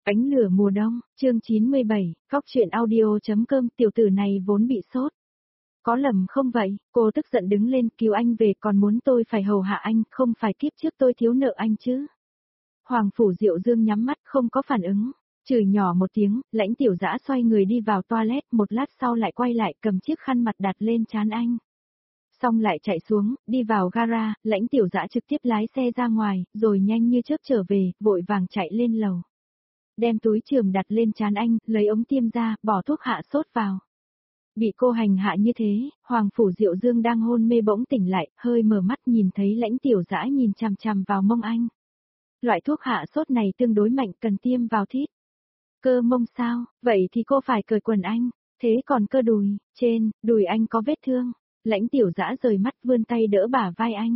Ánh lửa mùa đông, chương 97, góc truyện audio.com. Tiểu tử này vốn bị sốt. Có lầm không vậy? Cô tức giận đứng lên, cứu anh về, còn muốn tôi phải hầu hạ anh, không phải kiếp trước tôi thiếu nợ anh chứ. Hoàng Phủ Diệu Dương nhắm mắt không có phản ứng, chửi nhỏ một tiếng, Lãnh Tiểu Dã xoay người đi vào toilet, một lát sau lại quay lại cầm chiếc khăn mặt đặt lên trán anh. Xong lại chạy xuống, đi vào gara, Lãnh Tiểu Dã trực tiếp lái xe ra ngoài, rồi nhanh như chớp trở về, vội vàng chạy lên lầu. Đem túi chườm đặt lên trán anh, lấy ống tiêm ra, bỏ thuốc hạ sốt vào. Bị cô hành hạ như thế, Hoàng Phủ Diệu Dương đang hôn mê bỗng tỉnh lại, hơi mở mắt nhìn thấy Lãnh Tiểu Dã nhìn chằm chằm vào mông anh. Loại thuốc hạ sốt này tương đối mạnh, cần tiêm vào thít. Cơ mông sao? Vậy thì cô phải cởi quần anh. Thế còn cơ đùi, trên, đùi anh có vết thương. Lãnh Tiểu Dã rời mắt vươn tay đỡ bả vai anh.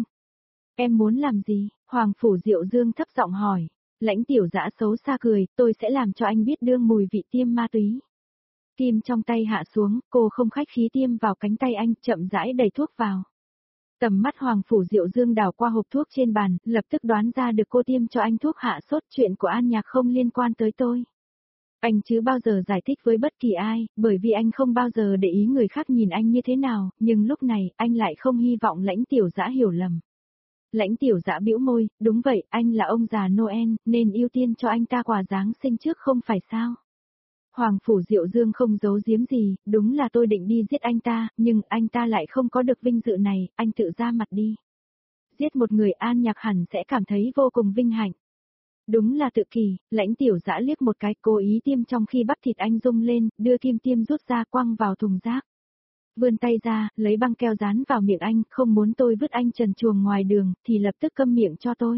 Em muốn làm gì? Hoàng Phủ Diệu Dương thấp giọng hỏi. Lãnh Tiểu Dã xấu xa cười, tôi sẽ làm cho anh biết đương mùi vị tiêm ma túy. Tiêm trong tay hạ xuống, cô không khách khí tiêm vào cánh tay anh, chậm rãi đẩy thuốc vào. Tầm mắt Hoàng Phủ Diệu Dương đảo qua hộp thuốc trên bàn, lập tức đoán ra được cô tiêm cho anh thuốc hạ sốt, chuyện của An Nhạc không liên quan tới tôi. Anh chứ bao giờ giải thích với bất kỳ ai, bởi vì anh không bao giờ để ý người khác nhìn anh như thế nào, nhưng lúc này, anh lại không hy vọng Lãnh Tiểu Dã hiểu lầm. Lãnh Tiểu Dã bĩu môi, đúng vậy, anh là ông già Noel, nên ưu tiên cho anh ta quà Giáng sinh trước không phải sao? Hoàng Phủ Diệu Dương không giấu giếm gì, đúng là tôi định đi giết anh ta, nhưng anh ta lại không có được vinh dự này, anh tự ra mặt đi. Giết một người An Nhạc hẳn sẽ cảm thấy vô cùng vinh hạnh. Đúng là tự kỳ, Lãnh Tiểu Dã liếc một cái, cố ý tiêm trong khi bắp thịt anh rung lên, đưa kim tiêm rút ra quăng vào thùng rác. Vươn tay ra, lấy băng keo dán vào miệng anh, không muốn tôi vứt anh trần truồng ngoài đường, thì lập tức câm miệng cho tôi.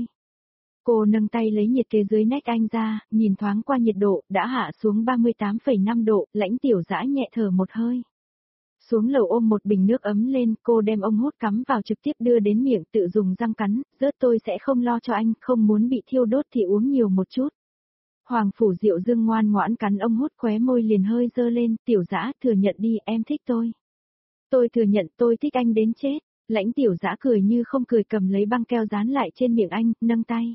Cô nâng tay lấy nhiệt kế dưới nách anh ra, nhìn thoáng qua nhiệt độ, đã hạ xuống 38,5 độ, Lãnh Tiểu Dã nhẹ thở một hơi. Xuống lầu ôm một bình nước ấm lên, cô đem ống hút cắm vào trực tiếp đưa đến miệng, tự dùng răng cắn, rớt tôi sẽ không lo cho anh, không muốn bị thiêu đốt thì uống nhiều một chút. Hoàng Phủ Diệu Dương ngoan ngoãn cắn ống hút, khóe môi liền hơi dơ lên, Tiểu Dã thừa nhận đi, em thích tôi. Tôi thừa nhận tôi thích anh đến chết. Lãnh Tiểu Dã cười như không cười, cầm lấy băng keo dán lại trên miệng anh, nâng tay.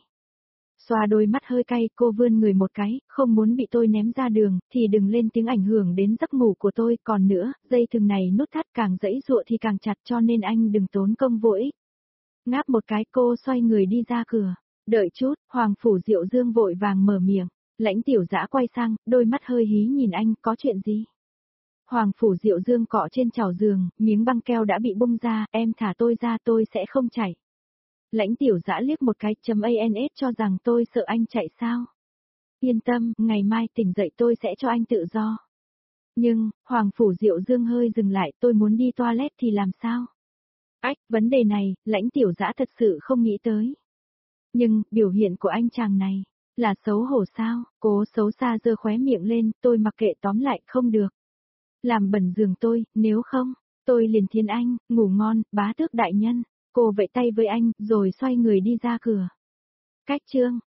Xoa đôi mắt hơi cay, cô vươn người một cái, không muốn bị tôi ném ra đường, thì đừng lên tiếng ảnh hưởng đến giấc ngủ của tôi, còn nữa, dây thừng này nút thắt càng giãy giụa thì càng chặt, cho nên anh đừng tốn công vô ích. Ngáp một cái, cô xoay người đi ra cửa. Đợi chút, Hoàng Phủ Diệu Dương vội vàng mở miệng. Lãnh Tiểu Dã quay sang, đôi mắt hơi hí nhìn anh, có chuyện gì? Hoàng Phủ Diệu Dương cọ trên chảo giường, miếng băng keo đã bị bung ra, em thả tôi ra, tôi sẽ không chạy. Lãnh Tiểu Dã liếc một cái, ans cho rằng tôi sợ anh chạy sao? Yên tâm, ngày mai tỉnh dậy tôi sẽ cho anh tự do. Nhưng, Hoàng Phủ Diệu Dương hơi dừng lại, tôi muốn đi toilet thì làm sao? Ách, vấn đề này, Lãnh Tiểu Dã thật sự không nghĩ tới. Nhưng, biểu hiện của anh chàng này, là xấu hổ sao? Cố xấu xa giơ khóe miệng lên, tôi mặc kệ, tóm lại, không được. Làm bẩn giường tôi, nếu không, tôi liền thiên anh, ngủ ngon, bá tước đại nhân. Cô vẫy tay với anh, rồi xoay người đi ra cửa. Cách chương